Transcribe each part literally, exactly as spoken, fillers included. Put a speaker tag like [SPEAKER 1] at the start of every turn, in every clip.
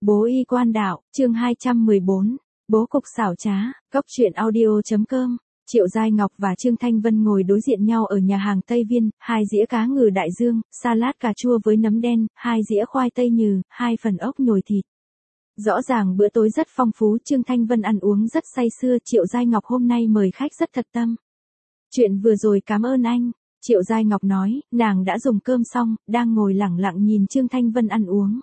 [SPEAKER 1] Bố y quan đạo, chương hai trăm mười bốn, bố cục xảo trá, góc truyện audio.com. Triệu Giai Ngọc và Trương Thanh Vân ngồi đối diện nhau ở nhà hàng Tây Viên, hai dĩa cá ngừ đại dương, salad cà chua với nấm đen, hai dĩa khoai tây nhừ, hai phần ốc nhồi thịt. Rõ ràng bữa tối rất phong phú, Trương Thanh Vân ăn uống rất say sưa, Triệu Giai Ngọc hôm nay mời khách rất thật tâm. Chuyện vừa rồi cảm ơn anh, Triệu Giai Ngọc nói, nàng đã dùng cơm xong, đang ngồi lẳng lặng nhìn Trương Thanh Vân ăn uống.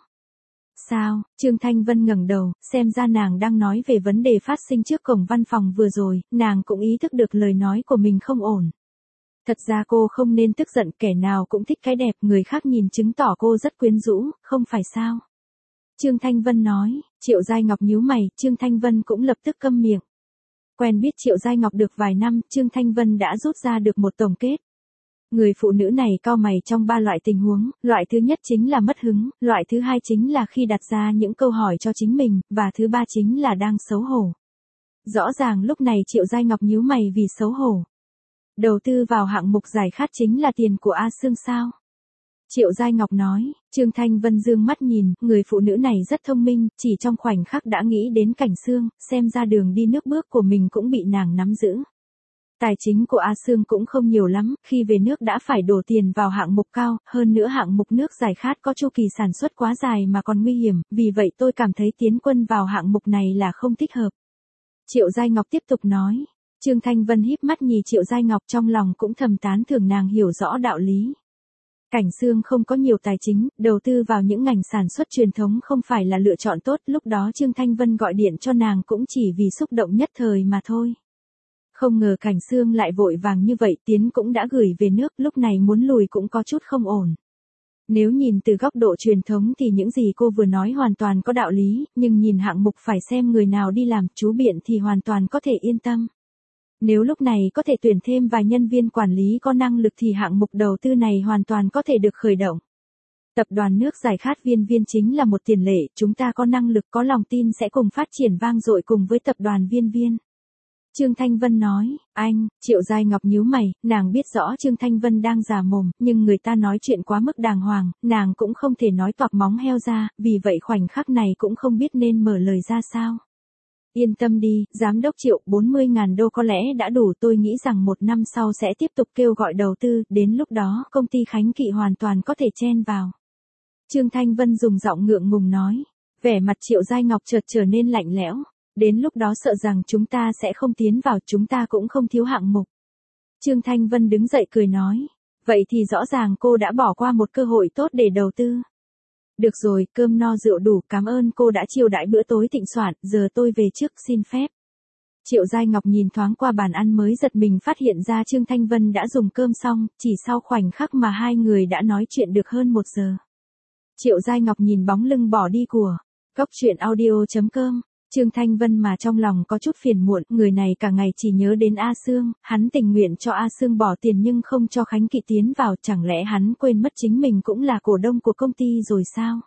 [SPEAKER 1] Sao, Trương Thanh Vân ngẩng đầu, xem ra nàng đang nói về vấn đề phát sinh trước cổng văn phòng vừa rồi, nàng cũng ý thức được lời nói của mình không ổn. Thật ra cô không nên tức giận, kẻ nào cũng thích cái đẹp, người khác nhìn chứng tỏ cô rất quyến rũ, không phải sao? Trương Thanh Vân nói, Triệu Giai Ngọc nhíu mày, Trương Thanh Vân cũng lập tức câm miệng. Quen biết Triệu Giai Ngọc được vài năm, Trương Thanh Vân đã rút ra được một tổng kết. Người phụ nữ này cau mày trong ba loại tình huống, loại thứ nhất chính là mất hứng, loại thứ hai chính là khi đặt ra những câu hỏi cho chính mình, và thứ ba chính là đang xấu hổ. Rõ ràng lúc này Triệu Giai Ngọc nhíu mày vì xấu hổ. Đầu tư vào hạng mục giải khát chính là tiền của A Sương sao? Triệu Giai Ngọc nói, Trương Thanh Vân dương mắt nhìn, người phụ nữ này rất thông minh, chỉ trong khoảnh khắc đã nghĩ đến Cảnh Sương, xem ra đường đi nước bước của mình cũng bị nàng nắm giữ. Tài chính của A Sương cũng không nhiều lắm, khi về nước đã phải đổ tiền vào hạng mục cao, hơn nữa hạng mục nước giải khát có chu kỳ sản xuất quá dài mà còn nguy hiểm, vì vậy tôi cảm thấy tiến quân vào hạng mục này là không thích hợp. Triệu Giai Ngọc tiếp tục nói, Trương Thanh Vân híp mắt nhìn Triệu Giai Ngọc, trong lòng cũng thầm tán thưởng nàng hiểu rõ đạo lý. Cảnh Sương không có nhiều tài chính, đầu tư vào những ngành sản xuất truyền thống không phải là lựa chọn tốt, lúc đó Trương Thanh Vân gọi điện cho nàng cũng chỉ vì xúc động nhất thời mà thôi. Không ngờ Cảnh Sương lại vội vàng như vậy, Tiến cũng đã gửi về nước, lúc này muốn lùi cũng có chút không ổn. Nếu nhìn từ góc độ truyền thống thì những gì cô vừa nói hoàn toàn có đạo lý, nhưng nhìn hạng mục phải xem người nào đi làm, chú Biện thì hoàn toàn có thể yên tâm. Nếu lúc này có thể tuyển thêm vài nhân viên quản lý có năng lực thì hạng mục đầu tư này hoàn toàn có thể được khởi động. Tập đoàn nước giải khát Viên Viên chính là một tiền lệ, chúng ta có năng lực có lòng tin sẽ cùng phát triển vang dội cùng với tập đoàn Viên Viên. Trương Thanh Vân nói, anh, Triệu Giai Ngọc nhíu mày, nàng biết rõ Trương Thanh Vân đang già mồm, nhưng người ta nói chuyện quá mức đàng hoàng, nàng cũng không thể nói toạc móng heo ra, vì vậy khoảnh khắc này cũng không biết nên mở lời ra sao. Yên tâm đi, giám đốc Triệu, bốn mươi ngàn đô có lẽ đã đủ, tôi nghĩ rằng một năm sau sẽ tiếp tục kêu gọi đầu tư, đến lúc đó công ty Khánh Kỵ hoàn toàn có thể chen vào. Trương Thanh Vân dùng giọng ngượng ngùng nói, vẻ mặt Triệu Giai Ngọc chợt trở nên lạnh lẽo. Đến lúc đó sợ rằng chúng ta sẽ không tiến vào, chúng ta cũng không thiếu hạng mục. Trương Thanh Vân đứng dậy cười nói, vậy thì rõ ràng cô đã bỏ qua một cơ hội tốt để đầu tư. Được rồi, cơm no rượu đủ, cảm ơn cô đã chiêu đãi bữa tối thịnh soạn, giờ tôi về trước, xin phép. Triệu Giai Ngọc nhìn thoáng qua bàn ăn mới giật mình phát hiện ra Trương Thanh Vân đã dùng cơm xong, chỉ sau khoảnh khắc mà hai người đã nói chuyện được hơn một giờ. Triệu Giai Ngọc nhìn bóng lưng bỏ đi của góc truyện audio.com. Trương Thanh Vân mà trong lòng có chút phiền muộn, người này cả ngày chỉ nhớ đến A Sương, hắn tình nguyện cho A Sương bỏ tiền nhưng không cho Khánh Kỵ tiến vào, chẳng lẽ hắn quên mất chính mình cũng là cổ đông của công ty rồi sao?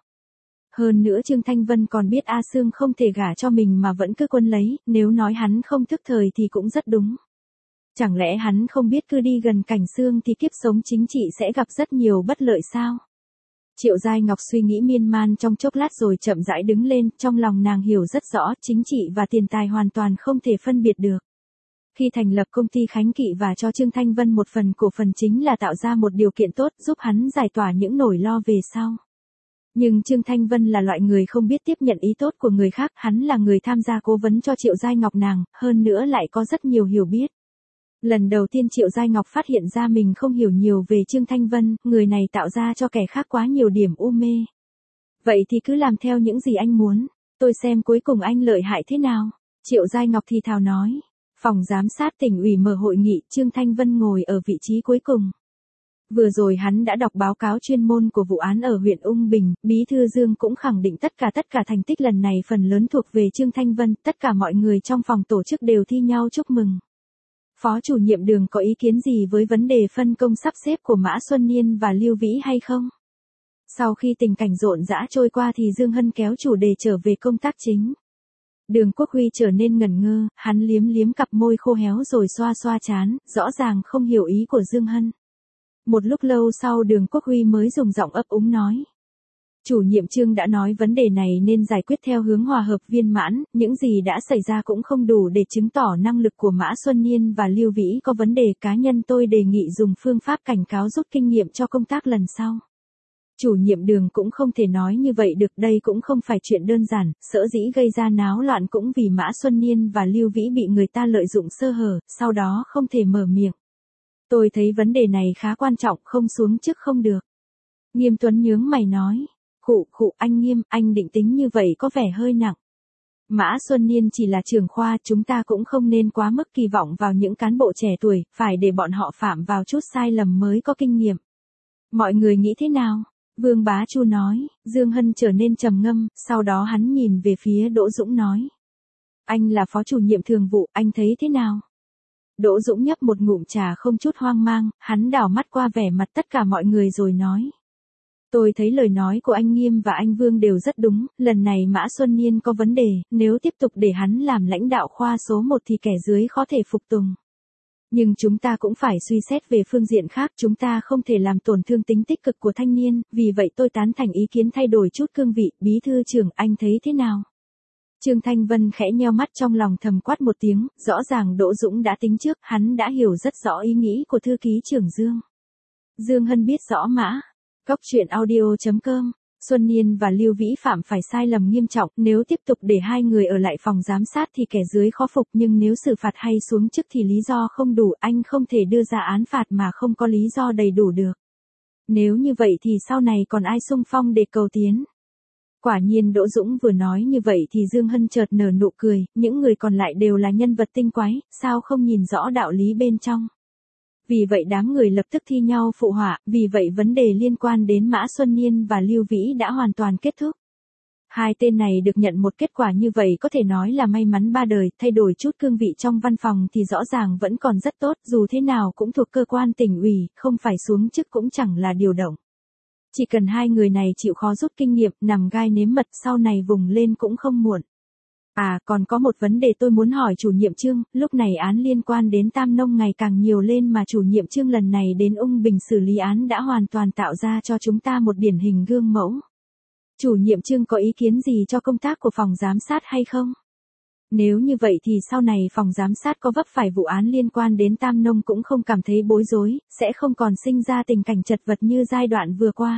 [SPEAKER 1] Hơn nữa Trương Thanh Vân còn biết A Sương không thể gả cho mình mà vẫn cứ quân lấy, nếu nói hắn không thức thời thì cũng rất đúng. Chẳng lẽ hắn không biết cứ đi gần Cảnh Sương thì kiếp sống chính trị sẽ gặp rất nhiều bất lợi sao? Triệu Giai Ngọc suy nghĩ miên man trong chốc lát rồi chậm rãi đứng lên, trong lòng nàng hiểu rất rõ, chính trị và tiền tài hoàn toàn không thể phân biệt được. Khi thành lập công ty Khánh Kỵ và cho Trương Thanh Vân một phần cổ phần chính là tạo ra một điều kiện tốt giúp hắn giải tỏa những nỗi lo về sau. Nhưng Trương Thanh Vân là loại người không biết tiếp nhận ý tốt của người khác, hắn là người tham gia cố vấn cho Triệu Giai Ngọc nàng, hơn nữa lại có rất nhiều hiểu biết. Lần đầu tiên Triệu Giai Ngọc phát hiện ra mình không hiểu nhiều về Trương Thanh Vân, người này tạo ra cho kẻ khác quá nhiều điểm u mê. Vậy thì cứ làm theo những gì anh muốn, tôi xem cuối cùng anh lợi hại thế nào. Triệu Giai Ngọc thì thào nói, phòng giám sát tỉnh ủy mở hội nghị, Trương Thanh Vân ngồi ở vị trí cuối cùng. Vừa rồi hắn đã đọc báo cáo chuyên môn của vụ án ở huyện Ung Bình, Bí thư Dương cũng khẳng định tất cả tất cả thành tích lần này phần lớn thuộc về Trương Thanh Vân, tất cả mọi người trong phòng tổ chức đều thi nhau chúc mừng. Phó chủ nhiệm Đường có ý kiến gì với vấn đề phân công sắp xếp của Mã Xuân Niên và Lưu Vĩ hay không? Sau khi tình cảnh rộn rã trôi qua thì Dương Hân kéo chủ đề trở về công tác chính. Đường Quốc Huy trở nên ngẩn ngơ, hắn liếm liếm cặp môi khô héo rồi xoa xoa trán, rõ ràng không hiểu ý của Dương Hân. Một lúc lâu sau Đường Quốc Huy mới dùng giọng ấp úng nói. Chủ nhiệm Trương đã nói vấn đề này nên giải quyết theo hướng hòa hợp viên mãn, những gì đã xảy ra cũng không đủ để chứng tỏ năng lực của Mã Xuân Niên và Lưu Vĩ có vấn đề. Cá nhân tôi đề nghị dùng phương pháp cảnh cáo rút kinh nghiệm cho công tác lần sau. Chủ nhiệm Đường cũng không thể nói như vậy được, đây cũng không phải chuyện đơn giản, sở dĩ gây ra náo loạn cũng vì Mã Xuân Niên và Lưu Vĩ bị người ta lợi dụng sơ hở, sau đó không thể mở miệng. Tôi thấy vấn đề này khá quan trọng, không xuống chức không được. Nghiêm Tuấn nhướng mày nói, khụ khụ anh Nghiêm, anh định tính như vậy có vẻ hơi nặng. Mã Xuân Niên chỉ là trưởng khoa, chúng ta cũng không nên quá mức kỳ vọng vào những cán bộ trẻ tuổi, phải để bọn họ phạm vào chút sai lầm mới có kinh nghiệm. Mọi người nghĩ thế nào? Vương Bá Chu nói. Dương Hân trở nên trầm ngâm, sau đó hắn nhìn về phía Đỗ Dũng nói. Anh là phó chủ nhiệm thường vụ, anh thấy thế nào? Đỗ Dũng nhấp một ngụm trà không chút hoang mang, hắn đảo mắt qua vẻ mặt tất cả mọi người rồi nói. Tôi thấy lời nói của anh Nghiêm và anh Vương đều rất đúng, lần này Mã Xuân Niên có vấn đề, nếu tiếp tục để hắn làm lãnh đạo khoa số một thì kẻ dưới khó thể phục tùng. Nhưng chúng ta cũng phải suy xét về phương diện khác, chúng ta không thể làm tổn thương tính tích cực của thanh niên, vì vậy tôi tán thành ý kiến thay đổi chút cương vị. Bí thư trưởng, anh thấy thế nào? Trương Thanh Vân khẽ nheo mắt trong lòng thầm quát một tiếng, rõ ràng Đỗ Dũng đã tính trước, hắn đã hiểu rất rõ ý nghĩ của thư ký trưởng Dương. Dương Hân biết rõ Mã. Góc truyện audio chấm com, Xuân Niên và Lưu Vĩ phạm phải sai lầm nghiêm trọng, nếu tiếp tục để hai người ở lại phòng giám sát thì kẻ dưới khó phục, nhưng nếu xử phạt hay xuống chức thì lý do không đủ, anh không thể đưa ra án phạt mà không có lý do đầy đủ được. Nếu như vậy thì sau này còn ai xung phong để cầu tiến? Quả nhiên Đỗ Dũng vừa nói như vậy thì Dương Hân chợt nở nụ cười, những người còn lại đều là nhân vật tinh quái, sao không nhìn rõ đạo lý bên trong? Vì vậy đám người lập tức thi nhau phụ họa, vì vậy vấn đề liên quan đến Mã Xuân Niên và Lưu Vĩ đã hoàn toàn kết thúc. Hai tên này được nhận một kết quả như vậy có thể nói là may mắn ba đời, thay đổi chút cương vị trong văn phòng thì rõ ràng vẫn còn rất tốt, dù thế nào cũng thuộc cơ quan tỉnh ủy, không phải xuống chức cũng chẳng là điều động. Chỉ cần hai người này chịu khó rút kinh nghiệm, nằm gai nếm mật, sau này vùng lên cũng không muộn. À, còn có một vấn đề tôi muốn hỏi chủ nhiệm Trương, lúc này án liên quan đến Tam Nông ngày càng nhiều lên mà chủ nhiệm Trương lần này đến Ung Bình xử lý án đã hoàn toàn tạo ra cho chúng ta một điển hình gương mẫu. Chủ nhiệm Trương có ý kiến gì cho công tác của phòng giám sát hay không? Nếu như vậy thì sau này phòng giám sát có vấp phải vụ án liên quan đến Tam Nông cũng không cảm thấy bối rối, sẽ không còn sinh ra tình cảnh chật vật như giai đoạn vừa qua.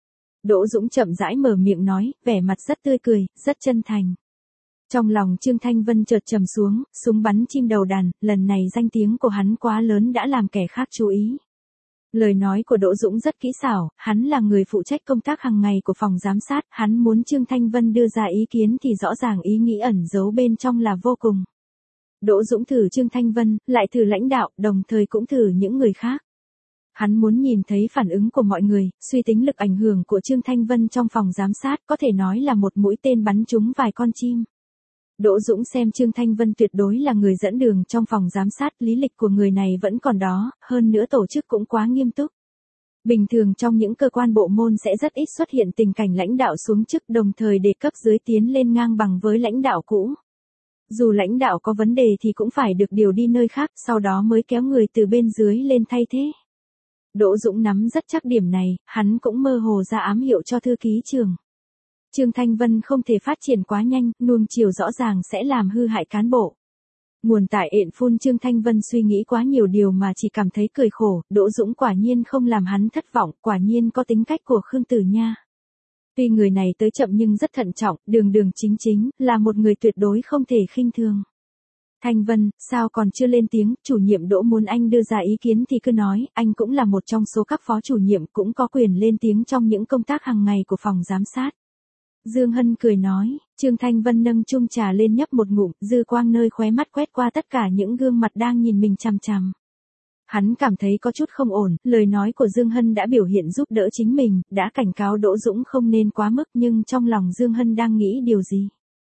[SPEAKER 1] Đỗ Dũng chậm rãi mở miệng nói, vẻ mặt rất tươi cười, rất chân thành. Trong lòng Trương Thanh Vân chợt trầm xuống, súng bắn chim đầu đàn, lần này danh tiếng của hắn quá lớn đã làm kẻ khác chú ý. Lời nói của Đỗ Dũng rất kỹ xảo, hắn là người phụ trách công tác hàng ngày của phòng giám sát, hắn muốn Trương Thanh Vân đưa ra ý kiến thì rõ ràng ý nghĩ ẩn giấu bên trong là vô cùng. Đỗ Dũng thử Trương Thanh Vân, lại thử lãnh đạo, đồng thời cũng thử những người khác. Hắn muốn nhìn thấy phản ứng của mọi người, suy tính lực ảnh hưởng của Trương Thanh Vân trong phòng giám sát, có thể nói là một mũi tên bắn trúng vài con chim. Đỗ Dũng xem Trương Thanh Vân tuyệt đối là người dẫn đường trong phòng giám sát, lý lịch của người này vẫn còn đó, hơn nữa tổ chức cũng quá nghiêm túc. Bình thường trong những cơ quan bộ môn sẽ rất ít xuất hiện tình cảnh lãnh đạo xuống chức đồng thời để cấp dưới tiến lên ngang bằng với lãnh đạo cũ. Dù lãnh đạo có vấn đề thì cũng phải được điều đi nơi khác, sau đó mới kéo người từ bên dưới lên thay thế. Đỗ Dũng nắm rất chắc điểm này, hắn cũng mơ hồ ra ám hiệu cho thư ký trưởng. Trương Thanh Vân không thể phát triển quá nhanh, nuông chiều rõ ràng sẽ làm hư hại cán bộ. Nguồn tại ện phun Trương Thanh Vân suy nghĩ quá nhiều điều mà chỉ cảm thấy cười khổ, Đỗ Dũng quả nhiên không làm hắn thất vọng, quả nhiên có tính cách của Khương Tử Nha. Tuy người này tới chậm nhưng rất thận trọng, đường đường chính chính, là một người tuyệt đối không thể khinh thường. Thanh Vân, sao còn chưa lên tiếng, chủ nhiệm Đỗ muốn anh đưa ra ý kiến thì cứ nói, anh cũng là một trong số các phó chủ nhiệm cũng có quyền lên tiếng trong những công tác hàng ngày của phòng giám sát. Dương Hân cười nói, Trương Thanh Vân nâng chung trà lên nhấp một ngụm, dư quang nơi khóe mắt quét qua tất cả những gương mặt đang nhìn mình chằm chằm. Hắn cảm thấy có chút không ổn, lời nói của Dương Hân đã biểu hiện giúp đỡ chính mình, đã cảnh cáo Đỗ Dũng không nên quá mức nhưng trong lòng Dương Hân đang nghĩ điều gì?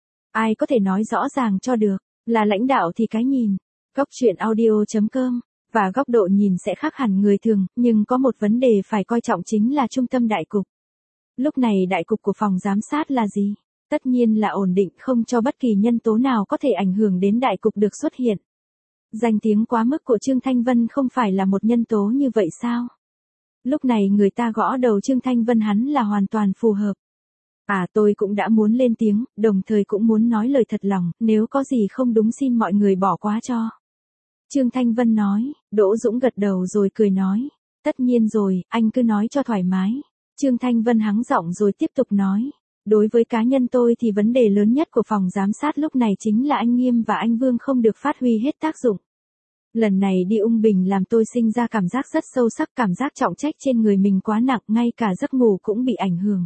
[SPEAKER 1] Ai có thể nói rõ ràng cho được, là lãnh đạo thì cái nhìn. Góc truyện audio chấm com, và góc độ nhìn sẽ khác hẳn người thường, nhưng có một vấn đề phải coi trọng chính là trung tâm đại cục. Lúc này đại cục của phòng giám sát là gì? Tất nhiên là ổn định, không cho bất kỳ nhân tố nào có thể ảnh hưởng đến đại cục được xuất hiện. Danh tiếng quá mức của Trương Thanh Vân không phải là một nhân tố như vậy sao? Lúc này người ta gõ đầu Trương Thanh Vân hắn là hoàn toàn phù hợp. À tôi cũng đã muốn lên tiếng, đồng thời cũng muốn nói lời thật lòng, nếu có gì không đúng xin mọi người bỏ qua cho. Trương Thanh Vân nói, Đỗ Dũng gật đầu rồi cười nói, tất nhiên rồi, anh cứ nói cho thoải mái. Trương Thanh Vân hắng giọng rồi tiếp tục nói, đối với cá nhân tôi thì vấn đề lớn nhất của phòng giám sát lúc này chính là anh Nghiêm và anh Vương không được phát huy hết tác dụng. Lần này đi Ung Bình làm tôi sinh ra cảm giác rất sâu sắc, cảm giác trọng trách trên người mình quá nặng, ngay cả giấc ngủ cũng bị ảnh hưởng.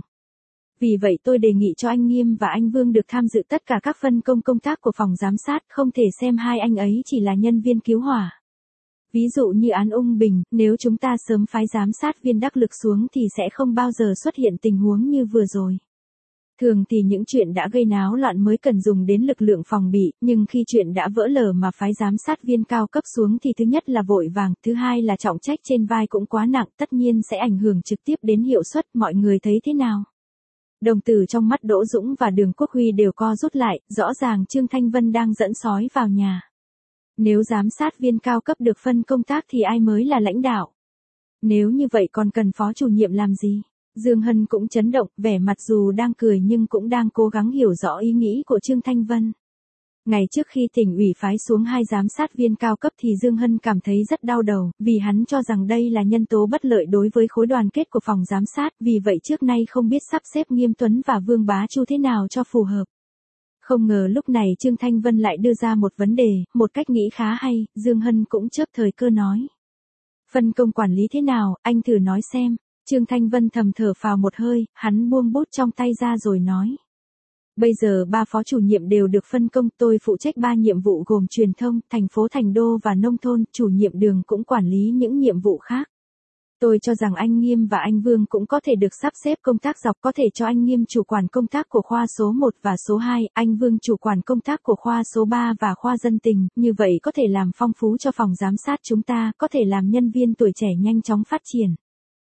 [SPEAKER 1] Vì vậy tôi đề nghị cho anh Nghiêm và anh Vương được tham dự tất cả các phân công công tác của phòng giám sát, không thể xem hai anh ấy chỉ là nhân viên cứu hỏa. Ví dụ như án Ung Bình, nếu chúng ta sớm phái giám sát viên đắc lực xuống thì sẽ không bao giờ xuất hiện tình huống như vừa rồi. Thường thì những chuyện đã gây náo loạn mới cần dùng đến lực lượng phòng bị, nhưng khi chuyện đã vỡ lở mà phái giám sát viên cao cấp xuống thì thứ nhất là vội vàng, thứ hai là trọng trách trên vai cũng quá nặng, tất nhiên sẽ ảnh hưởng trực tiếp đến hiệu suất, mọi người thấy thế nào? Đồng tử trong mắt Đỗ Dũng và Đường Quốc Huy đều co rút lại, rõ ràng Trương Thanh Vân đang dẫn sói vào nhà. Nếu giám sát viên cao cấp được phân công tác thì ai mới là lãnh đạo? Nếu như vậy còn cần phó chủ nhiệm làm gì? Dương Hân cũng chấn động, vẻ mặt dù đang cười nhưng cũng đang cố gắng hiểu rõ ý nghĩ của Trương Thanh Vân. Ngày trước khi tỉnh ủy phái xuống hai giám sát viên cao cấp thì Dương Hân cảm thấy rất đau đầu, vì hắn cho rằng đây là nhân tố bất lợi đối với khối đoàn kết của phòng giám sát, vì vậy trước nay không biết sắp xếp Nghiêm Tuấn và Vương Bá Chu thế nào cho phù hợp. Không ngờ lúc này Trương Thanh Vân lại đưa ra một vấn đề, một cách nghĩ khá hay, Dương Hân cũng chớp thời cơ nói. Phân công quản lý thế nào, anh thử nói xem. Trương Thanh Vân thầm thở phào một hơi, hắn buông bút trong tay ra rồi nói. Bây giờ ba phó chủ nhiệm đều được phân công, tôi phụ trách ba nhiệm vụ gồm truyền thông, thành phố thành đô và nông thôn, chủ nhiệm Đường cũng quản lý những nhiệm vụ khác. Tôi cho rằng anh Nghiêm và anh Vương cũng có thể được sắp xếp công tác dọc, có thể cho anh Nghiêm chủ quản công tác của khoa số một và số hai, anh Vương chủ quản công tác của khoa số ba và khoa dân tình, như vậy có thể làm phong phú cho phòng giám sát chúng ta, có thể làm nhân viên tuổi trẻ nhanh chóng phát triển.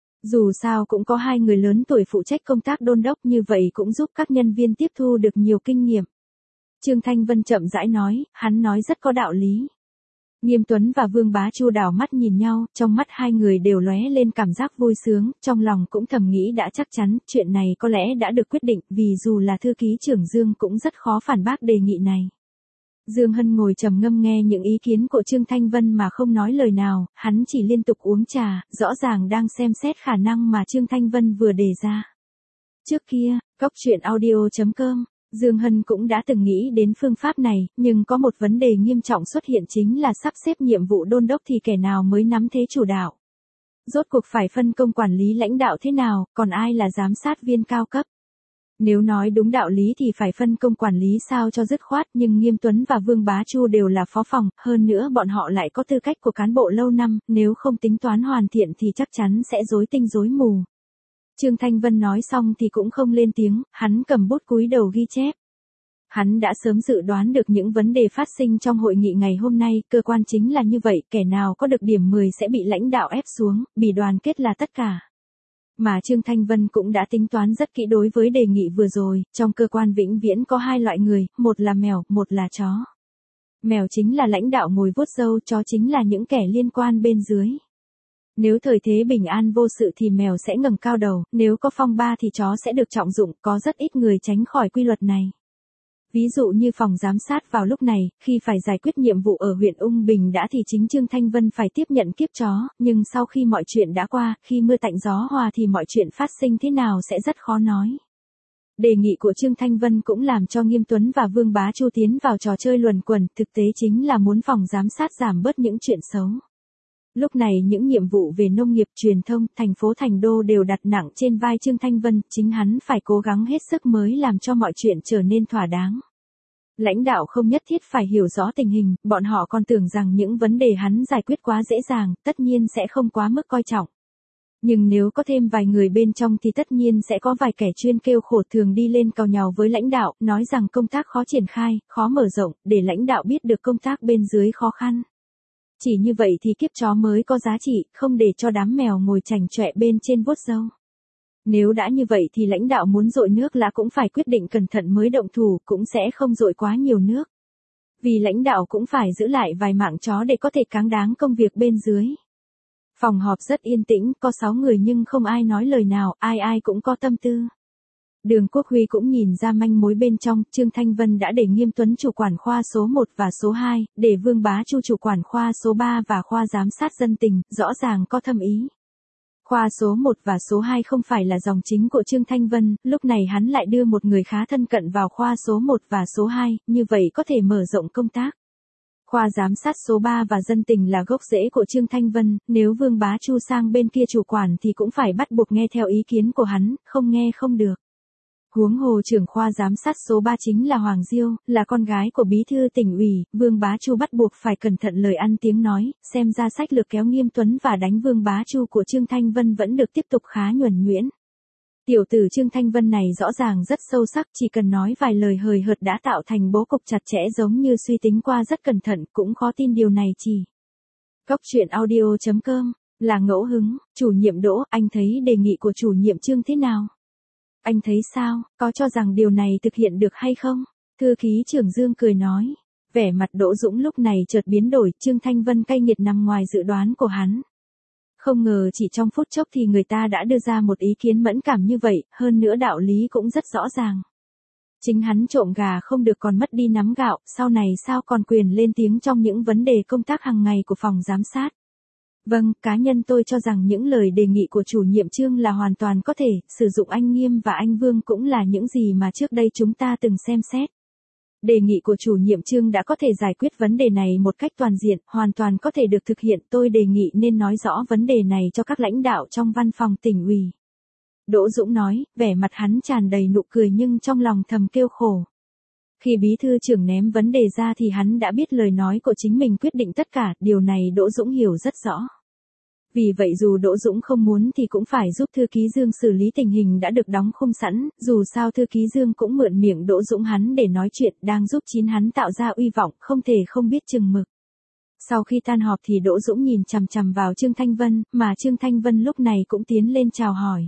[SPEAKER 1] Dù sao cũng có hai người lớn tuổi phụ trách công tác đôn đốc, như vậy cũng giúp các nhân viên tiếp thu được nhiều kinh nghiệm. Trương Thanh Vân chậm rãi nói, hắn nói rất có đạo lý. Nghiêm Tuấn và Vương Bá Chu đảo mắt nhìn nhau, trong mắt hai người đều lóe lên cảm giác vui sướng, trong lòng cũng thầm nghĩ đã chắc chắn, chuyện này có lẽ đã được quyết định, vì dù là thư ký trưởng Dương cũng rất khó phản bác đề nghị này. Dương Hân ngồi trầm ngâm nghe những ý kiến của Trương Thanh Vân mà không nói lời nào, hắn chỉ liên tục uống trà, rõ ràng đang xem xét khả năng mà Trương Thanh Vân vừa đề ra. Trước kia, Cóc Truyện Audio chấm com, Dương Hân cũng đã từng nghĩ đến phương pháp này, nhưng có một vấn đề nghiêm trọng xuất hiện chính là sắp xếp nhiệm vụ đôn đốc thì kẻ nào mới nắm thế chủ đạo. Rốt cuộc phải phân công quản lý lãnh đạo thế nào, còn ai là giám sát viên cao cấp? Nếu nói đúng đạo lý thì phải phân công quản lý sao cho dứt khoát, nhưng Nghiêm Tuấn và Vương Bá Chu đều là phó phòng, hơn nữa bọn họ lại có tư cách của cán bộ lâu năm, nếu không tính toán hoàn thiện thì chắc chắn sẽ rối tinh rối mù. Trương Thanh Vân nói xong thì cũng không lên tiếng, hắn cầm bút cúi đầu ghi chép. Hắn đã sớm dự đoán được những vấn đề phát sinh trong hội nghị ngày hôm nay, cơ quan chính là như vậy, kẻ nào có được điểm mười sẽ bị lãnh đạo ép xuống, bị đoàn kết là tất cả. Mà Trương Thanh Vân cũng đã tính toán rất kỹ đối với đề nghị vừa rồi, trong cơ quan vĩnh viễn có hai loại người, một là mèo, một là chó. Mèo chính là lãnh đạo ngồi vuốt râu, chó chính là những kẻ liên quan bên dưới. Nếu thời thế bình an vô sự thì mèo sẽ ngẩng cao đầu, nếu có phong ba thì chó sẽ được trọng dụng, có rất ít người tránh khỏi quy luật này. Ví dụ như phòng giám sát vào lúc này, khi phải giải quyết nhiệm vụ ở huyện Ung Bình đã thì chính Trương Thanh Vân phải tiếp nhận kiếp chó, nhưng sau khi mọi chuyện đã qua, khi mưa tạnh gió hòa thì mọi chuyện phát sinh thế nào sẽ rất khó nói. Đề nghị của Trương Thanh Vân cũng làm cho Nghiêm Tuấn và Vương Bá Chu tiến vào trò chơi luẩn quẩn, thực tế chính là muốn phòng giám sát giảm bớt những chuyện xấu. Lúc này những nhiệm vụ về nông nghiệp, truyền thông, thành phố thành đô đều đặt nặng trên vai Trương Thanh Vân, chính hắn phải cố gắng hết sức mới làm cho mọi chuyện trở nên thỏa đáng. Lãnh đạo không nhất thiết phải hiểu rõ tình hình, bọn họ còn tưởng rằng những vấn đề hắn giải quyết quá dễ dàng, tất nhiên sẽ không quá mức coi trọng. Nhưng nếu có thêm vài người bên trong thì tất nhiên sẽ có vài kẻ chuyên kêu khổ thường đi lên càu nhàu với lãnh đạo, nói rằng công tác khó triển khai, khó mở rộng, để lãnh đạo biết được công tác bên dưới khó khăn. Chỉ như vậy thì kiếp chó mới có giá trị, không để cho đám mèo ngồi chảnh chọe bên trên vuốt râu. Nếu đã như vậy thì lãnh đạo muốn dội nước là cũng phải quyết định cẩn thận mới động thủ, cũng sẽ không dội quá nhiều nước. Vì lãnh đạo cũng phải giữ lại vài mạng chó để có thể cáng đáng công việc bên dưới. Phòng họp rất yên tĩnh, có sáu người nhưng không ai nói lời nào, ai ai cũng có tâm tư. Đường Quốc Huy cũng nhìn ra manh mối bên trong, Trương Thanh Vân đã để Nghiêm Tuấn chủ quản khoa số một và số hai, để Vương Bá Chu chủ quản khoa số ba và khoa giám sát dân tình, rõ ràng có thâm ý. Khoa số một và số hai không phải là dòng chính của Trương Thanh Vân, lúc này hắn lại đưa một người khá thân cận vào khoa số một và số hai, như vậy có thể mở rộng công tác. Khoa giám sát số ba và dân tình là gốc rễ của Trương Thanh Vân, nếu Vương Bá Chu sang bên kia chủ quản thì cũng phải bắt buộc nghe theo ý kiến của hắn, không nghe không được. Huống hồ trưởng khoa giám sát số ba chính là Hoàng Diêu, là con gái của bí thư tỉnh ủy, Vương Bá Chu bắt buộc phải cẩn thận lời ăn tiếng nói, xem ra sách lược kéo Nghiêm Tuấn và đánh Vương Bá Chu của Trương Thanh Vân vẫn được tiếp tục khá nhuần nhuyễn. Tiểu tử Trương Thanh Vân này rõ ràng rất sâu sắc, chỉ cần nói vài lời hời hợt đã tạo thành bố cục chặt chẽ giống như suy tính qua rất cẩn thận, cũng khó tin điều này chỉ. Cốc truyện audio chấm com, là ngẫu hứng, chủ nhiệm Đỗ, anh thấy đề nghị của chủ nhiệm Trương thế nào? Anh thấy sao, có cho rằng điều này thực hiện được hay không? Thư ký trưởng Dương cười nói. Vẻ mặt Đỗ Dũng lúc này chợt biến đổi, Trương Thanh Vân cay nghiệt nằm ngoài dự đoán của hắn. Không ngờ chỉ trong phút chốc thì người ta đã đưa ra một ý kiến mẫn cảm như vậy, hơn nữa đạo lý cũng rất rõ ràng. Chính hắn trộm gà không được còn mất đi nắm gạo, sau này sao còn quyền lên tiếng trong những vấn đề công tác hàng ngày của phòng giám sát. Vâng, cá nhân tôi cho rằng những lời đề nghị của chủ nhiệm Trương là hoàn toàn có thể, sử dụng anh Nghiêm và anh Vương cũng là những gì mà trước đây chúng ta từng xem xét. Đề nghị của chủ nhiệm Trương đã có thể giải quyết vấn đề này một cách toàn diện, hoàn toàn có thể được thực hiện, tôi đề nghị nên nói rõ vấn đề này cho các lãnh đạo trong văn phòng tỉnh ủy. Đỗ Dũng nói, vẻ mặt hắn tràn đầy nụ cười nhưng trong lòng thầm kêu khổ. Khi bí thư trưởng ném vấn đề ra thì hắn đã biết lời nói của chính mình quyết định tất cả, điều này Đỗ Dũng hiểu rất rõ. Vì vậy dù Đỗ Dũng không muốn thì cũng phải giúp thư ký Dương xử lý tình hình đã được đóng khung sẵn, dù sao thư ký Dương cũng mượn miệng Đỗ Dũng hắn để nói chuyện, đang giúp chín hắn tạo ra uy vọng, không thể không biết chừng mực. Sau khi tan họp thì Đỗ Dũng nhìn chằm chằm vào Trương Thanh Vân, mà Trương Thanh Vân lúc này cũng tiến lên chào hỏi.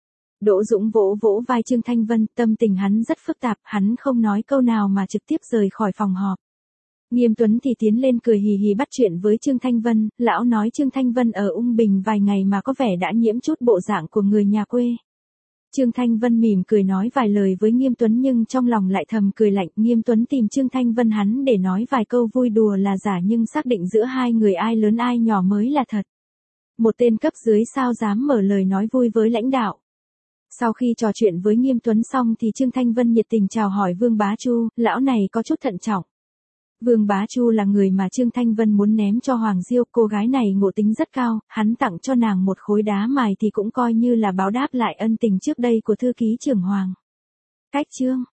[SPEAKER 1] Đỗ Dũng vỗ vỗ vai Trương Thanh Vân, tâm tình hắn rất phức tạp, hắn không nói câu nào mà trực tiếp rời khỏi phòng họp. Nghiêm Tuấn thì tiến lên cười hì hì bắt chuyện với Trương Thanh Vân, lão nói Trương Thanh Vân ở Ung Bình vài ngày mà có vẻ đã nhiễm chút bộ dạng của người nhà quê. Trương Thanh Vân mỉm cười nói vài lời với Nghiêm Tuấn nhưng trong lòng lại thầm cười lạnh, Nghiêm Tuấn tìm Trương Thanh Vân hắn để nói vài câu vui đùa là giả nhưng xác định giữa hai người ai lớn ai nhỏ mới là thật. Một tên cấp dưới sao dám mở lời nói vui với lãnh đạo. Sau khi trò chuyện với Nghiêm Tuấn xong thì Trương Thanh Vân nhiệt tình chào hỏi Vương Bá Chu, lão này có chút thận trọng. Vương Bá Chu là người mà Trương Thanh Vân muốn ném cho Hoàng Diêu, cô gái này ngộ tính rất cao, hắn tặng cho nàng một khối đá mài thì cũng coi như là báo đáp lại ân tình trước đây của thư ký trưởng Hoàng. Cách Trương